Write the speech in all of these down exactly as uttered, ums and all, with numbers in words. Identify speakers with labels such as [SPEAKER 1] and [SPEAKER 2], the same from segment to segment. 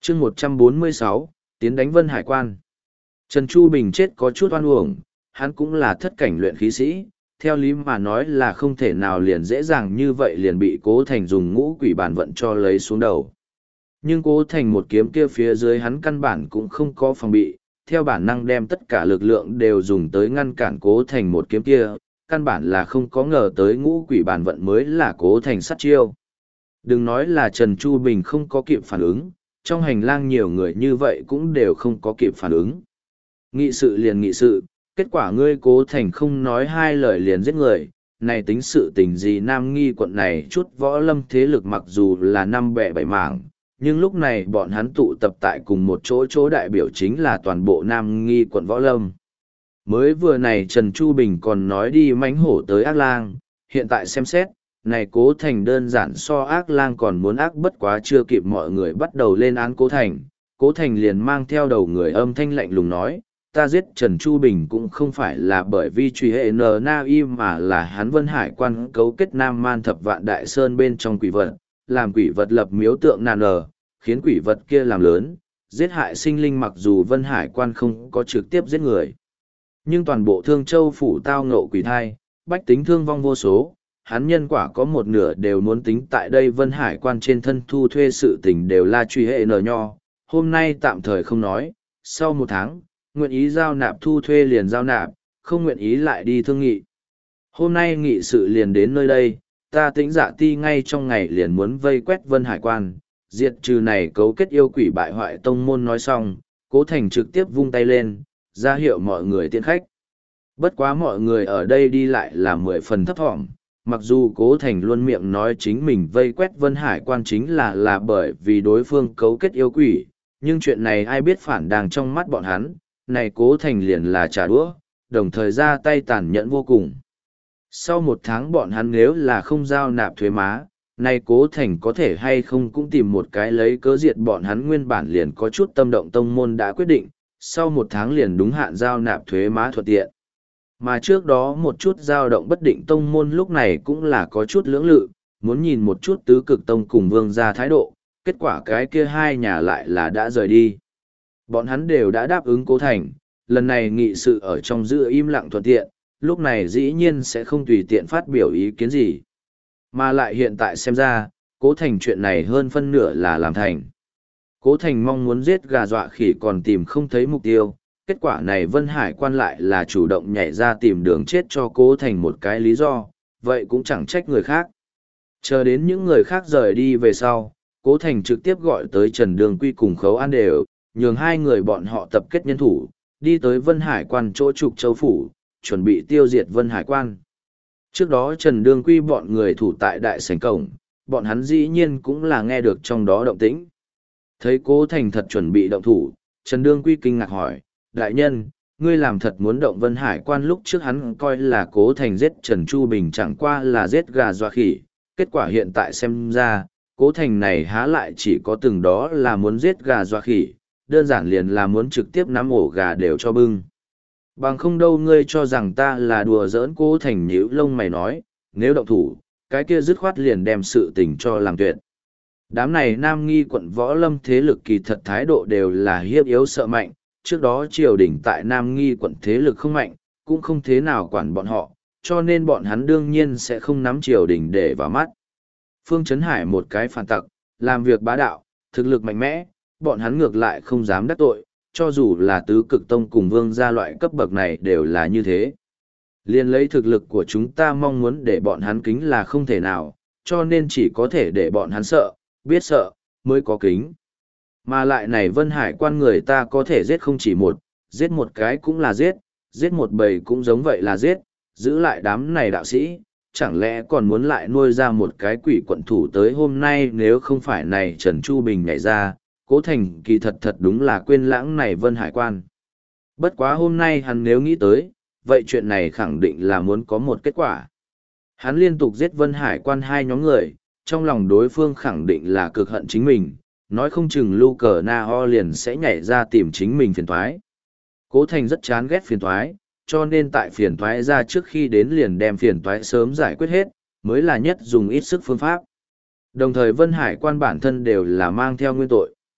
[SPEAKER 1] chương một trăm bốn mươi sáu, tiến đánh Vân Hải quan. Trần Chu Bình chết có chút oan uổng, hắn cũng là thất cảnh luyện khí sĩ, theo lý mà nói là không thể nào liền dễ dàng như vậy liền bị Cố Thành dùng ngũ quỷ bản vận cho lấy xuống đầu. Nhưng Cố Thành một kiếm kia phía dưới hắn căn bản cũng không có phòng bị, theo bản năng đem tất cả lực lượng đều dùng tới ngăn cản Cố Thành một kiếm kia, căn bản là không có ngờ tới ngũ quỷ bản vận mới là Cố Thành sát chiêu. Đừng nói là Trần Chu Bình không có kịp phản ứng, trong hành lang nhiều người như vậy cũng đều không có kịp phản ứng. Nghị sự liền nghị sự, kết quả ngươi Cố Thành không nói hai lời liền giết người, này tính sự tình gì Nam Nghi quận này chút võ lâm thế lực mặc dù là năm bè bảy mảng, nhưng lúc này bọn hắn tụ tập tại cùng một chỗ chỗ đại biểu chính là toàn bộ Nam Nghi quận võ lâm. Mới vừa này Trần Chu Bình còn nói đi mánh hổ tới ác lang, hiện tại xem xét, này Cố Thành đơn giản so ác lang còn muốn ác bất quá chưa kịp mọi người bắt đầu lên án Cố Thành. Cố Thành liền mang theo đầu người âm thanh lạnh lùng nói, ta giết Trần Chu Bình cũng không phải là bởi vì truy hệ N Na Y mà là hắn Vân Hải quan cấu kết Nam Man thập vạn đại sơn bên trong quỷ vật, làm quỷ vật lập miếu tượng nàn nở, khiến quỷ vật kia làm lớn, giết hại sinh linh mặc dù Vân Hải quan không có trực tiếp giết người. Nhưng toàn bộ Thương Châu phủ tao ngộ quỷ thai, bách tính thương vong vô số, hắn nhân quả có một nửa đều muốn tính tại đây Vân Hải quan trên thân thu thuê sự tình đều là truy hệ nở nho, hôm nay tạm thời không nói, sau một tháng, nguyện ý giao nạp thu thuê liền giao nạp, không nguyện ý lại đi thương nghị. Hôm nay nghị sự liền đến nơi đây, ta Tĩnh Dạ Ti ngay trong ngày liền muốn vây quét Vân Hải quan, diệt trừ này cấu kết yêu quỷ bại hoại tông môn nói xong, Cố Thành trực tiếp vung tay lên, ra hiệu mọi người tiễn khách. Bất quá mọi người ở đây đi lại là mười phần thấp thỏm, mặc dù Cố Thành luôn miệng nói chính mình vây quét Vân Hải quan chính là là bởi vì đối phương cấu kết yêu quỷ, nhưng chuyện này ai biết phản đang trong mắt bọn hắn, này Cố Thành liền là trả đũa, đồng thời ra tay tàn nhẫn vô cùng. Sau một tháng bọn hắn nếu là không giao nạp thuế má, này Cố Thành có thể hay không cũng tìm một cái lấy cớ diệt bọn hắn nguyên bản liền có chút tâm động tông môn đã quyết định, sau một tháng liền đúng hạn giao nạp thuế má thuận tiện. Mà trước đó một chút dao động bất định tông môn lúc này cũng là có chút lưỡng lự, muốn nhìn một chút tứ cực tông cùng vương ra thái độ, kết quả cái kia hai nhà lại là đã rời đi. Bọn hắn đều đã đáp ứng Cố Thành, lần này nghị sự ở trong giữ im lặng thuận tiện, lúc này dĩ nhiên sẽ không tùy tiện phát biểu ý kiến gì. Mà lại hiện tại xem ra, Cố Thành chuyện này hơn phân nửa là làm thành. Cố Thành mong muốn giết gà dọa khỉ còn tìm không thấy mục tiêu, kết quả này Vân Hải quan lại là chủ động nhảy ra tìm đường chết cho Cố Thành một cái lý do, vậy cũng chẳng trách người khác. Chờ đến những người khác rời đi về sau, Cố Thành trực tiếp gọi tới Trần Đường Quy cùng Khấu An đều, nhường hai người bọn họ tập kết nhân thủ, đi tới Vân Hải quan chỗ Trục Châu Phủ, chuẩn bị tiêu diệt Vân Hải quan. Trước đó Trần Đường Quy bọn người thủ tại đại sảnh cổng, bọn hắn dĩ nhiên cũng là nghe được trong đó động tĩnh. Thấy Cố Thành thật chuẩn bị động thủ, Trần Đường Quy kinh ngạc hỏi, đại nhân, ngươi làm thật muốn động Vân Hải quan lúc trước hắn coi là Cố Thành giết Trần Chu Bình chẳng qua là giết gà dọa khỉ, kết quả hiện tại xem ra, Cố Thành này há lại chỉ có từng đó là muốn giết gà dọa khỉ, đơn giản liền là muốn trực tiếp nắm ổ gà đều cho bưng. Bằng không đâu ngươi cho rằng ta là đùa giỡn. Cố Thành nhíu lông mày nói, nếu động thủ, cái kia dứt khoát liền đem sự tình cho làm tuyệt. Đám này Nam Nghi quận võ lâm thế lực kỳ thật thái độ đều là hiếp yếu sợ mạnh, trước đó triều đình tại Nam Nghi quận thế lực không mạnh, cũng không thế nào quản bọn họ, cho nên bọn hắn đương nhiên sẽ không nắm triều đình để vào mắt. Phương Trấn Hải một cái phản tặc, làm việc bá đạo, thực lực mạnh mẽ, bọn hắn ngược lại không dám đắc tội, cho dù là tứ cực tông cùng vương gia loại cấp bậc này đều là như thế. Liên lấy thực lực của chúng ta mong muốn để bọn hắn kính là không thể nào, cho nên chỉ có thể để bọn hắn sợ, biết sợ, mới có kính. Mà lại này Vân Hải quan người ta có thể giết không chỉ một, giết một cái cũng là giết, giết một bầy cũng giống vậy là giết, giữ lại đám này đạo sĩ, chẳng lẽ còn muốn lại nuôi ra một cái quỷ quận thủ tới hôm nay nếu không phải này Trần Chu Bình nhảy ra, Cố Thành kỳ thật thật đúng là quên lãng này Vân Hải quan. Bất quá hôm nay hắn nếu nghĩ tới, vậy chuyện này khẳng định là muốn có một kết quả. Hắn liên tục giết Vân Hải quan hai nhóm người, trong lòng đối phương khẳng định là cực hận chính mình, nói không chừng Lu Cờ Na Ho liền sẽ nhảy ra tìm chính mình phiền thoái. Cố Thành rất chán ghét phiền thoái, cho nên tại phiền thoái ra trước khi đến liền đem phiền thoái sớm giải quyết hết, mới là nhất dùng ít sức phương pháp. Đồng thời Vân Hải quan bản thân đều là mang theo nguyên tội.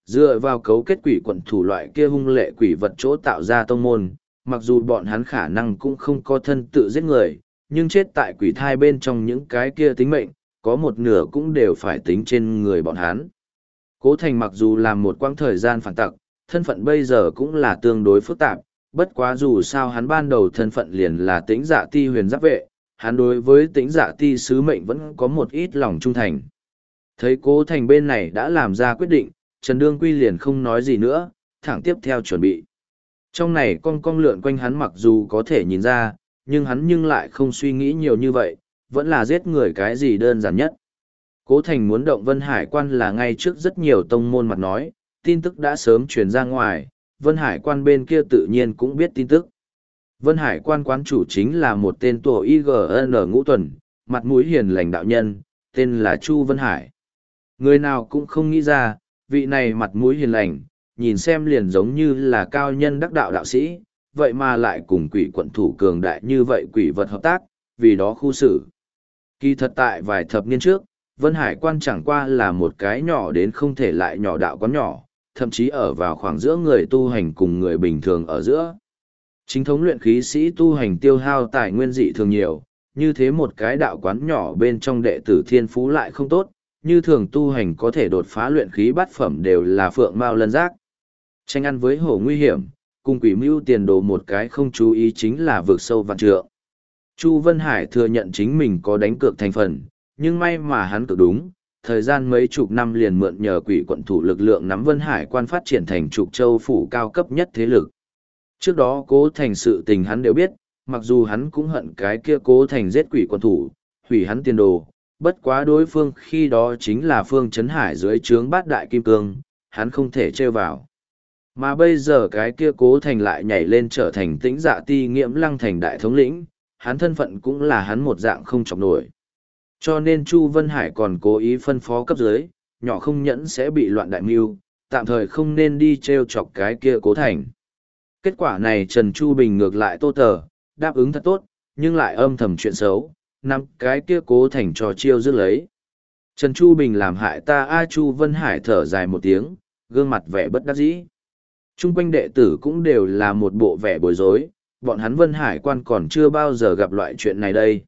[SPEAKER 1] Dựa vào cấu kết quỷ quận thủ loại kia hung lệ quỷ vật chỗ tạo ra tông môn, mặc dù bọn hắn khả năng cũng không có thân tự giết người, nhưng chết tại quỷ thai bên trong những cái kia tính mệnh, có một nửa cũng đều phải tính trên người bọn hắn. Cố Thành mặc dù làm một quãng thời gian phản tặc, thân phận bây giờ cũng là tương đối phức tạp, bất quá dù sao hắn ban đầu thân phận liền là Tĩnh Dạ Ti huyền giáp vệ, hắn đối với Tĩnh Dạ Ti sứ mệnh vẫn có một ít lòng trung thành. Thấy Cố Thành bên này đã làm ra quyết định, Trần Đương Quy liền không nói gì nữa, thẳng tiếp theo chuẩn bị. Trong này con cong lượn quanh hắn mặc dù có thể nhìn ra, nhưng hắn nhưng lại không suy nghĩ nhiều như vậy, vẫn là giết người cái gì đơn giản nhất. Cố Thành muốn động Vân Hải quan là ngay trước rất nhiều tông môn mặt nói, tin tức đã sớm truyền ra ngoài, Vân Hải quan bên kia tự nhiên cũng biết tin tức. Vân Hải quan quán chủ chính là một tên tổ i giê en ngũ tuần, mặt mũi hiền lành đạo nhân, tên là Chu Vân Hải. Người nào cũng không nghĩ ra, vị này mặt mũi hiền lành, nhìn xem liền giống như là cao nhân đắc đạo đạo sĩ, vậy mà lại cùng quỷ quận thủ cường đại như vậy quỷ vật hợp tác, vì đó khu xử. Kỳ thật tại vài thập niên trước, Vân Hải quan chẳng qua là một cái nhỏ đến không thể lại nhỏ đạo quán nhỏ, thậm chí ở vào khoảng giữa người tu hành cùng người bình thường ở giữa. Chính thống luyện khí sĩ tu hành tiêu hao tài nguyên dị thường nhiều, như thế một cái đạo quán nhỏ bên trong đệ tử thiên phú lại không tốt, như thường tu hành có thể đột phá luyện khí bát phẩm đều là phượng mao lân giác. Tranh ăn với hổ nguy hiểm, cùng quỷ mưu tiền đồ một cái không chú ý chính là vượt sâu vạn trượng. Chu Vân Hải thừa nhận chính mình có đánh cược thành phần, nhưng may mà hắn cược đúng, thời gian mấy chục năm liền mượn nhờ quỷ quận thủ lực lượng nắm Vân Hải quan phát triển thành trục châu phủ cao cấp nhất thế lực. Trước đó Cố Thành sự tình hắn đều biết, mặc dù hắn cũng hận cái kia Cố Thành giết quỷ quận thủ, hủy hắn tiền đồ, bất quá đối phương khi đó chính là Phương Chấn Hải dưới trướng bát đại kim cương, hắn không thể trêu vào. Mà bây giờ cái kia Cố Thành lại nhảy lên trở thành Tĩnh Dạ Ti Nghiễm Lăng thành đại thống lĩnh, hắn thân phận cũng là hắn một dạng không chọc nổi. Cho nên Chu Vân Hải còn cố ý phân phó cấp dưới, nhỏ không nhẫn sẽ bị loạn đại mưu, tạm thời không nên đi trêu chọc cái kia Cố Thành. Kết quả này Trần Chu Bình ngược lại tô tờ, đáp ứng thật tốt, nhưng lại âm thầm chuyện xấu, nắm cái kia Cố Thành cho chiêu dứt lấy. Trần Chu Bình làm hại ta a Chu Vân Hải thở dài một tiếng, gương mặt vẻ bất đắc dĩ. Trung quanh đệ tử cũng đều là một bộ vẻ bối rối, bọn hắn Vân Hải quan còn chưa bao giờ gặp loại chuyện này đây.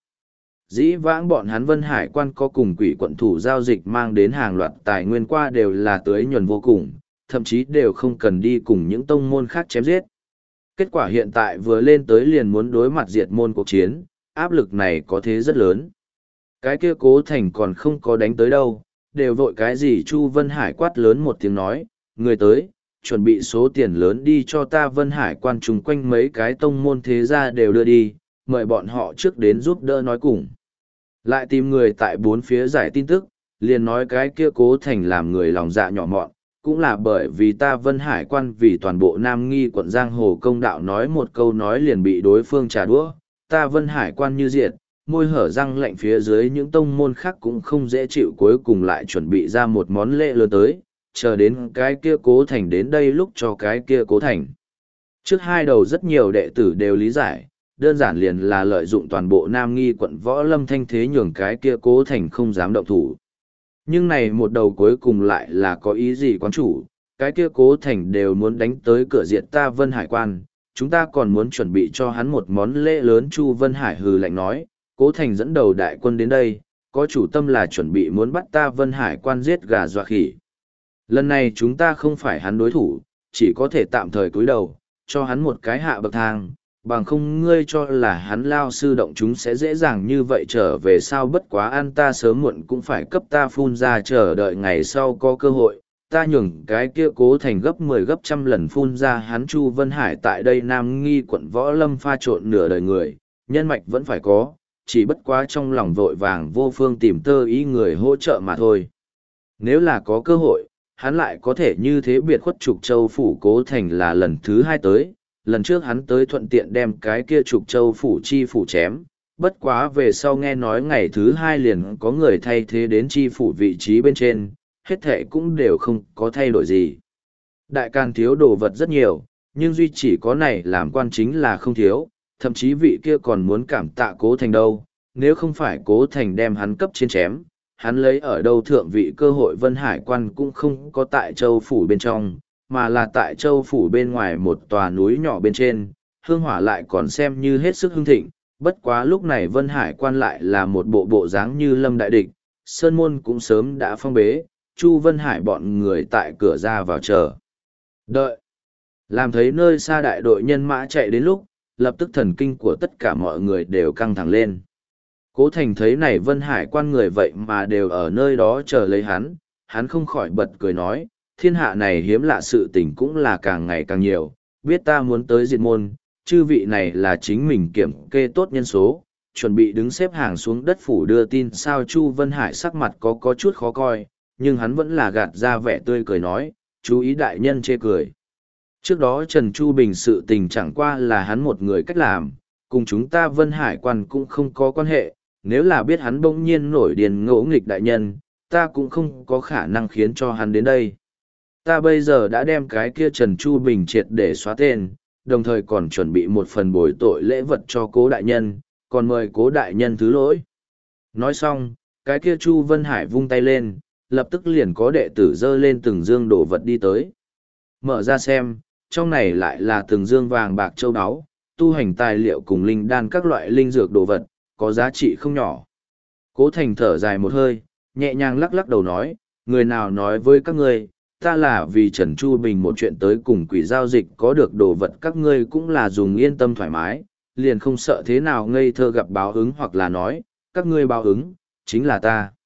[SPEAKER 1] Dĩ vãng bọn hắn Vân Hải quan có cùng quỷ quận thủ giao dịch mang đến hàng loạt tài nguyên qua đều là tưới nhuần vô cùng, thậm chí đều không cần đi cùng những tông môn khác chém giết. Kết quả hiện tại vừa lên tới liền muốn đối mặt diệt môn cuộc chiến, áp lực này có thế rất lớn. Cái kia Cố Thành còn không có đánh tới đâu, đều vội cái gì Chu Vân Hải quát lớn một tiếng nói, người tới, chuẩn bị số tiền lớn đi cho ta Vân Hải quan chung quanh mấy cái tông môn thế gia đều đưa đi, mời bọn họ trước đến giúp đỡ nói cùng. Lại tìm người tại bốn phía giải tin tức, liền nói cái kia Cố Thành làm người lòng dạ nhỏ mọn, cũng là bởi vì ta Vân Hải quan vì toàn bộ Nam Nghi quận Giang Hồ công đạo nói một câu nói liền bị đối phương trả đũa, ta Vân Hải quan như diệt, môi hở răng lạnh phía dưới những tông môn khác cũng không dễ chịu, cuối cùng lại chuẩn bị ra một món lễ lớn tới, chờ đến cái kia Cố Thành đến đây lúc cho cái kia Cố Thành. Trước hai đầu rất nhiều đệ tử đều lý giải, đơn giản liền là lợi dụng toàn bộ Nam Nghi quận võ lâm thanh thế nhường cái kia Cố Thành không dám động thủ. Nhưng này một đầu cuối cùng lại là có ý gì quán chủ, cái kia Cố Thành đều muốn đánh tới cửa diện ta Vân Hải quan, chúng ta còn muốn chuẩn bị cho hắn một món lễ lớn. Chu Vân Hải hừ lạnh nói, Cố Thành dẫn đầu đại quân đến đây, có chủ tâm là chuẩn bị muốn bắt ta Vân Hải quan giết gà dọa khỉ. Lần này chúng ta không phải hắn đối thủ, chỉ có thể tạm thời cúi đầu, cho hắn một cái hạ bậc thang, bằng không ngươi cho là hắn lao sư động chúng sẽ dễ dàng như vậy trở về sao. Bất quá ăn ta sớm muộn cũng phải cấp ta phun ra, chờ đợi ngày sau có cơ hội, ta nhường cái kia Cố Thành gấp mười gấp trăm lần phun ra hắn. Chu Vân Hải tại đây Nam Nghi quận võ lâm pha trộn nửa đời người, nhân mạch vẫn phải có, chỉ bất quá trong lòng vội vàng vô phương tìm tơ ý người hỗ trợ mà thôi. Nếu là có cơ hội, hắn lại có thể như thế biệt khuất Trục Châu phủ. Cố Thành là lần thứ hai tới, lần trước hắn tới thuận tiện đem cái kia Trục Châu phủ chi phủ chém, bất quá về sau nghe nói ngày thứ hai liền có người thay thế đến chi phủ vị trí bên trên, hết thệ cũng đều không có thay đổi gì. Đại Càn thiếu đồ vật rất nhiều, nhưng duy chỉ có này làm quan chính là không thiếu, thậm chí vị kia còn muốn cảm tạ Cố Thành đâu, nếu không phải Cố Thành đem hắn cấp trên chém, hắn lấy ở đâu thượng vị cơ hội Vân Hải quan cũng không có tại châu phủ bên trong, mà là tại châu phủ bên ngoài một tòa núi nhỏ bên trên, hương hỏa lại còn xem như hết sức hưng thịnh, bất quá lúc này Vân Hải quan lại là một bộ bộ dáng như lâm đại địch, sơn môn cũng sớm đã phong bế, Chu Vân Hải bọn người tại cửa ra vào chờ. Đợi. Làm thấy nơi xa đại đội nhân mã chạy đến lúc, lập tức thần kinh của tất cả mọi người đều căng thẳng lên. Cố Thành thấy này Vân Hải quan người vậy mà đều ở nơi đó chờ lấy hắn, hắn không khỏi bật cười nói, thiên hạ này hiếm lạ sự tình cũng là càng ngày càng nhiều, biết ta muốn tới diệt môn, chư vị này là chính mình kiểm kê tốt nhân số, chuẩn bị đứng xếp hàng xuống đất phủ đưa tin sao Chu Vân Hải sắc mặt có có chút khó coi, nhưng hắn vẫn là gạt ra vẻ tươi cười nói, chú ý đại nhân chê cười. Trước đó Trần Chu Bình sự tình chẳng qua là hắn một người cách làm, cùng chúng ta Vân Hải quan cũng không có quan hệ, nếu là biết hắn bỗng nhiên nổi điên ngỗ nghịch đại nhân, ta cũng không có khả năng khiến cho hắn đến đây. Ta bây giờ đã đem cái kia Trần Chu Bình triệt để xóa tên, đồng thời còn chuẩn bị một phần bồi tội lễ vật cho cố đại nhân, còn mời cố đại nhân thứ lỗi. Nói xong, cái kia Chu Vân Hải vung tay lên, lập tức liền có đệ tử dơ lên từng dương đồ vật đi tới. Mở ra xem, trong này lại là từng dương vàng bạc châu áo, tu hành tài liệu cùng linh đan các loại linh dược đồ vật, có giá trị không nhỏ. Cố Thành thở dài một hơi, nhẹ nhàng lắc lắc đầu nói, người nào nói với các ngươi, ta là vì Trần Chu Bình một chuyện tới cùng quỷ giao dịch có được đồ vật các ngươi cũng là dùng yên tâm thoải mái, liền không sợ thế nào ngây thơ gặp báo ứng hoặc là nói, các ngươi báo ứng, chính là ta.